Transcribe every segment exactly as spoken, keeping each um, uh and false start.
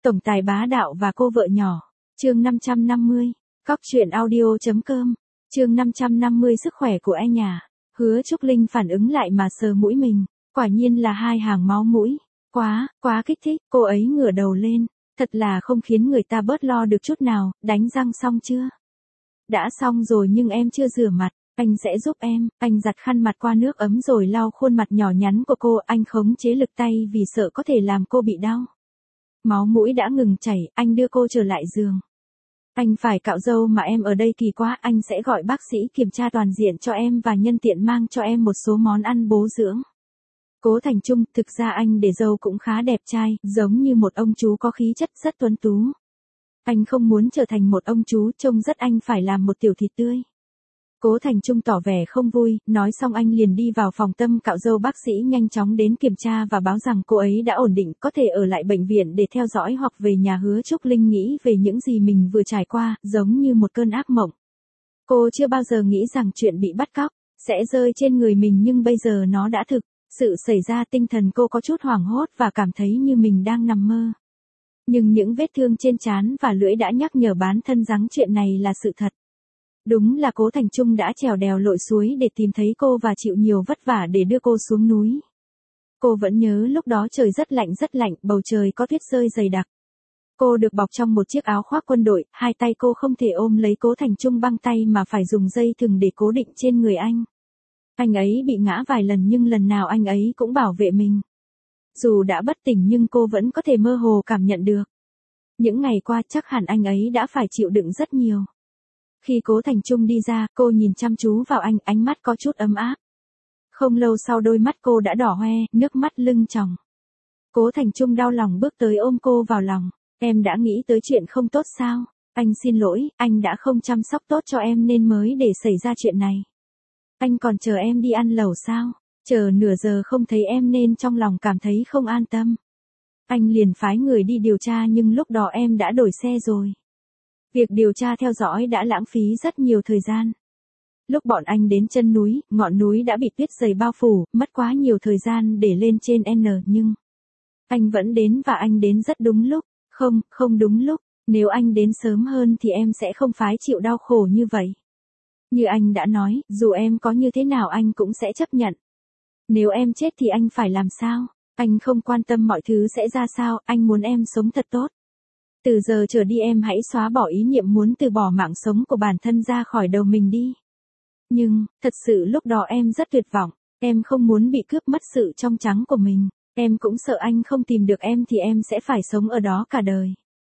Tổng tài bá đạo và cô vợ nhỏ. Chương năm trăm năm mươi. Cóc truyện audio chấm com. Chương năm trăm năm mươi sức khỏe của e nhà. Hứa Trúc Linh phản ứng lại mà sờ mũi mình. Quả nhiên là hai hàng máu mũi. Quá, quá kích thích. Cô ấy ngửa đầu lên. Thật là không khiến người ta bớt lo được chút nào. Đánh răng xong chưa? Đã xong rồi nhưng em chưa rửa mặt. Anh sẽ giúp em. Anh giặt khăn mặt qua nước ấm rồi lau khuôn mặt nhỏ nhắn của cô. Anh khống chế lực tay vì sợ có thể làm cô bị đau. Máu mũi đã ngừng chảy, anh đưa cô trở lại giường. Anh phải cạo râu mà em ở đây kỳ quá, anh sẽ gọi bác sĩ kiểm tra toàn diện cho em và nhân tiện mang cho em một số món ăn bổ dưỡng. Cố Thành Trung, thực ra anh để râu cũng khá đẹp trai, giống như một ông chú có khí chất rất tuấn tú. Anh không muốn trở thành một ông chú, trông rất anh phải làm một tiểu thịt tươi. Cố Thành Trung tỏ vẻ không vui, nói xong anh liền đi vào phòng Tâm cạo râu. Bác sĩ nhanh chóng đến kiểm tra và báo rằng cô ấy đã ổn định, có thể ở lại bệnh viện để theo dõi hoặc về nhà. Hứa Trúc Linh nghĩ về những gì mình vừa trải qua, giống như một cơn ác mộng. Cô chưa bao giờ nghĩ rằng chuyện bị bắt cóc sẽ rơi trên người mình, nhưng bây giờ nó đã thực sự xảy ra. Tinh thần cô có chút hoảng hốt và cảm thấy như mình đang nằm mơ. Nhưng những vết thương trên trán và lưỡi đã nhắc nhở bản thân rằng chuyện này là sự thật. Đúng là Cố Thành Trung đã trèo đèo lội suối để tìm thấy cô và chịu nhiều vất vả để đưa cô xuống núi. Cô vẫn nhớ lúc đó trời rất lạnh rất lạnh, bầu trời có tuyết rơi dày đặc. Cô được bọc trong một chiếc áo khoác quân đội, hai tay cô không thể ôm lấy Cố Thành Trung băng tay mà phải dùng dây thừng để cố định trên người anh. Anh ấy bị ngã vài lần nhưng lần nào anh ấy cũng bảo vệ mình. Dù đã bất tỉnh nhưng cô vẫn có thể mơ hồ cảm nhận được. Những ngày qua chắc hẳn anh ấy đã phải chịu đựng rất nhiều. Khi Cố Thành Trung đi ra, cô nhìn chăm chú vào anh, ánh mắt có chút ấm áp. Không lâu sau đôi mắt cô đã đỏ hoe, nước mắt lưng tròng. Cố Thành Trung đau lòng bước tới ôm cô vào lòng. Em đã nghĩ tới chuyện không tốt sao? Anh xin lỗi, anh đã không chăm sóc tốt cho em nên mới để xảy ra chuyện này. Anh còn chờ em đi ăn lẩu sao? Chờ nửa giờ không thấy em nên trong lòng cảm thấy không an tâm. Anh liền phái người đi điều tra nhưng lúc đó em đã đổi xe rồi. Việc điều tra theo dõi đã lãng phí rất nhiều thời gian. Lúc bọn anh đến chân núi, ngọn núi đã bị tuyết dày bao phủ, mất quá nhiều thời gian để lên trên N nhưng anh vẫn đến và anh đến rất đúng lúc. Không, không đúng lúc. Nếu anh đến sớm hơn thì em sẽ không phải chịu đau khổ như vậy. Như anh đã nói, dù em có như thế nào anh cũng sẽ chấp nhận. Nếu em chết thì anh phải làm sao? Anh không quan tâm mọi thứ sẽ ra sao, anh muốn em sống thật tốt. Từ giờ trở đi em hãy xóa bỏ ý niệm muốn từ bỏ mạng sống của bản thân ra khỏi đầu mình đi. Nhưng, thật sự lúc đó em rất tuyệt vọng, em không muốn bị cướp mất sự trong trắng của mình, em cũng sợ anh không tìm được em thì em sẽ phải sống ở đó cả đời.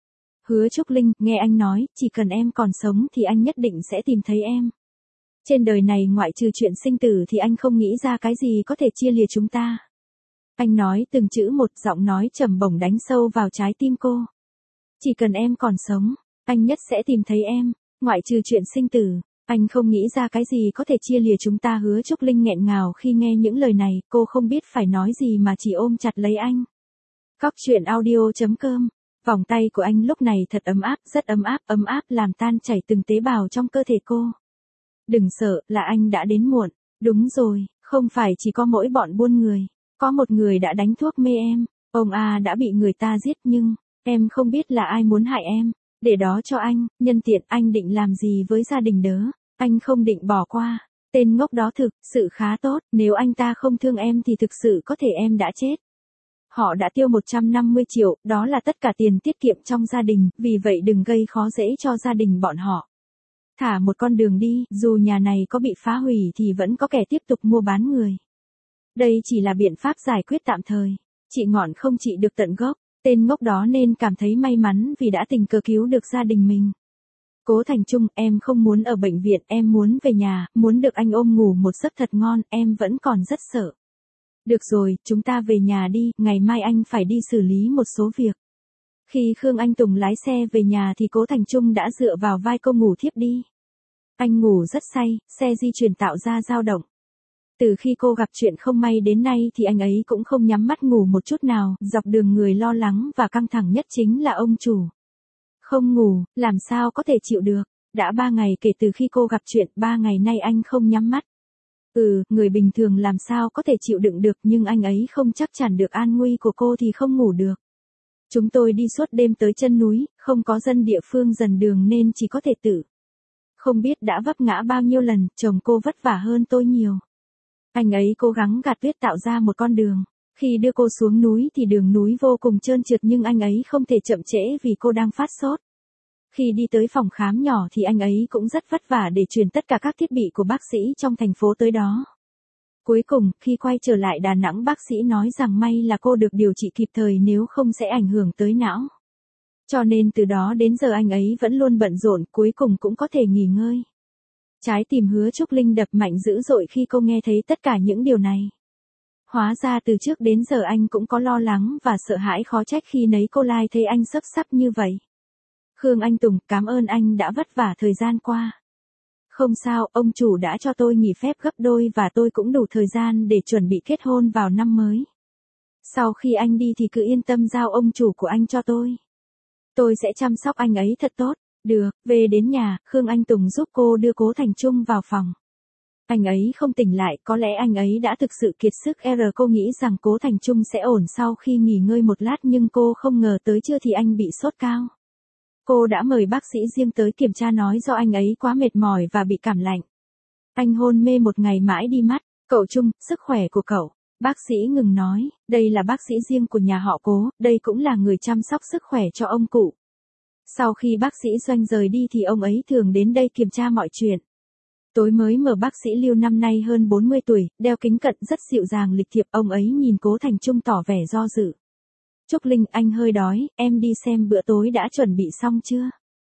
Hứa Trúc Linh, nghe anh nói, chỉ cần em còn sống thì anh nhất định sẽ tìm thấy em. Trên đời này ngoại trừ chuyện sinh tử thì anh không nghĩ ra cái gì có thể chia lìa chúng ta. Anh nói từng chữ một, giọng nói trầm bổng đánh sâu vào trái tim cô. Chỉ cần em còn sống, anh nhất sẽ tìm thấy em, ngoại trừ chuyện sinh tử, anh không nghĩ ra cái gì có thể chia lìa chúng ta. Hứa Trúc Linh nghẹn ngào khi nghe những lời này, cô không biết phải nói gì mà chỉ ôm chặt lấy anh. Cóc truyện audio chấm com. Vòng tay của anh lúc này thật ấm áp, rất ấm áp, ấm áp làm tan chảy từng tế bào trong cơ thể cô. Đừng sợ, là anh đã đến muộn. Đúng rồi, không phải chỉ có mỗi bọn buôn người. Có một người đã đánh thuốc mê em, ông A đã bị người ta giết nhưng em không biết là ai muốn hại em, để đó cho anh, nhân tiện anh định làm gì với gia đình đớ, anh không định bỏ qua, tên ngốc đó thực sự khá tốt, nếu anh ta không thương em thì thực sự có thể em đã chết. Họ đã tiêu một trăm năm mươi triệu, đó là tất cả tiền tiết kiệm trong gia đình, vì vậy đừng gây khó dễ cho gia đình bọn họ. Thả một con đường đi, dù nhà này có bị phá hủy thì vẫn có kẻ tiếp tục mua bán người. Đây chỉ là biện pháp giải quyết tạm thời, trị ngọn không trị được tận gốc. Tên ngốc đó nên cảm thấy may mắn vì đã tình cờ cứu được gia đình mình. Cố Thành Trung, em không muốn ở bệnh viện, em muốn về nhà, muốn được anh ôm ngủ một giấc thật ngon, em vẫn còn rất sợ. Được rồi, chúng ta về nhà đi, ngày mai anh phải đi xử lý một số việc. Khi Khương Anh Tùng lái xe về nhà thì Cố Thành Trung đã dựa vào vai cô ngủ thiếp đi. Anh ngủ rất say, xe di chuyển tạo ra dao động. Từ khi cô gặp chuyện không may đến nay thì anh ấy cũng không nhắm mắt ngủ một chút nào, dọc đường người lo lắng và căng thẳng nhất chính là ông chủ. Không ngủ, làm sao có thể chịu được, đã ba ngày kể từ khi cô gặp chuyện, ba ngày nay anh không nhắm mắt. Ừ, người bình thường làm sao có thể chịu đựng được nhưng anh ấy không chắc chắn được an nguy của cô thì không ngủ được. Chúng tôi đi suốt đêm tới chân núi, không có dân địa phương dần đường nên chỉ có thể tự. Không biết đã vấp ngã bao nhiêu lần, chồng cô vất vả hơn tôi nhiều. Anh ấy cố gắng gạt tuyết tạo ra một con đường. Khi đưa cô xuống núi thì đường núi vô cùng trơn trượt nhưng anh ấy không thể chậm trễ vì cô đang phát sốt. Khi đi tới phòng khám nhỏ thì anh ấy cũng rất vất vả để truyền tất cả các thiết bị của bác sĩ trong thành phố tới đó. Cuối cùng, khi quay trở lại Đà Nẵng bác sĩ nói rằng may là cô được điều trị kịp thời nếu không sẽ ảnh hưởng tới não. Cho nên từ đó đến giờ anh ấy vẫn luôn bận rộn, cuối cùng cũng có thể nghỉ ngơi. Trái tim Hứa Trúc Linh đập mạnh dữ dội khi cô nghe thấy tất cả những điều này. Hóa ra từ trước đến giờ anh cũng có lo lắng và sợ hãi, khó trách khi nấy cô Lai thấy anh xuất sắc như vậy. Khương Anh Tùng, cảm ơn anh đã vất vả thời gian qua. Không sao, ông chủ đã cho tôi nghỉ phép gấp đôi và tôi cũng đủ thời gian để chuẩn bị kết hôn vào năm mới. Sau khi anh đi thì cứ yên tâm giao ông chủ của anh cho tôi. Tôi sẽ chăm sóc anh ấy thật tốt. Được, về đến nhà, Khương Anh Tùng giúp cô đưa Cố Thành Trung vào phòng. Anh ấy không tỉnh lại, có lẽ anh ấy đã thực sự kiệt sức. R cô nghĩ rằng Cố Thành Trung sẽ ổn sau khi nghỉ ngơi một lát nhưng cô không ngờ tới trưa thì anh bị sốt cao. Cô đã mời bác sĩ riêng tới kiểm tra nói do anh ấy quá mệt mỏi và bị cảm lạnh. Anh hôn mê một ngày mãi đi mắt. Cậu Trung, sức khỏe của cậu. Bác sĩ ngừng nói, đây là bác sĩ riêng của nhà họ Cố, đây cũng là người chăm sóc sức khỏe cho ông cụ. Sau khi bác sĩ Doanh rời đi thì ông ấy thường đến đây kiểm tra mọi chuyện. Tối mới mở bác sĩ Lưu năm nay hơn bốn mươi tuổi, đeo kính cận rất dịu dàng lịch thiệp, ông ấy nhìn Cố Thành Trung tỏ vẻ do dự. Trúc Linh, anh hơi đói, em đi xem bữa tối đã chuẩn bị xong chưa?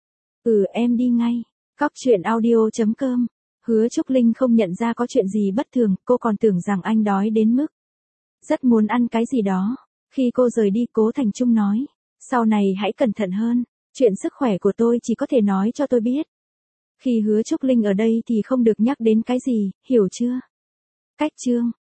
Ừ, em đi ngay. Cóc truyện audio chấm com. Hứa Trúc Linh không nhận ra có chuyện gì bất thường, cô còn tưởng rằng anh đói đến mức rất muốn ăn cái gì đó. Khi cô rời đi, Cố Thành Trung nói, sau này hãy cẩn thận hơn, chuyện sức khỏe của tôi chỉ có thể nói cho tôi biết. Khi Hứa Trúc Linh ở đây thì không được nhắc đến cái gì, hiểu chưa? Cách chương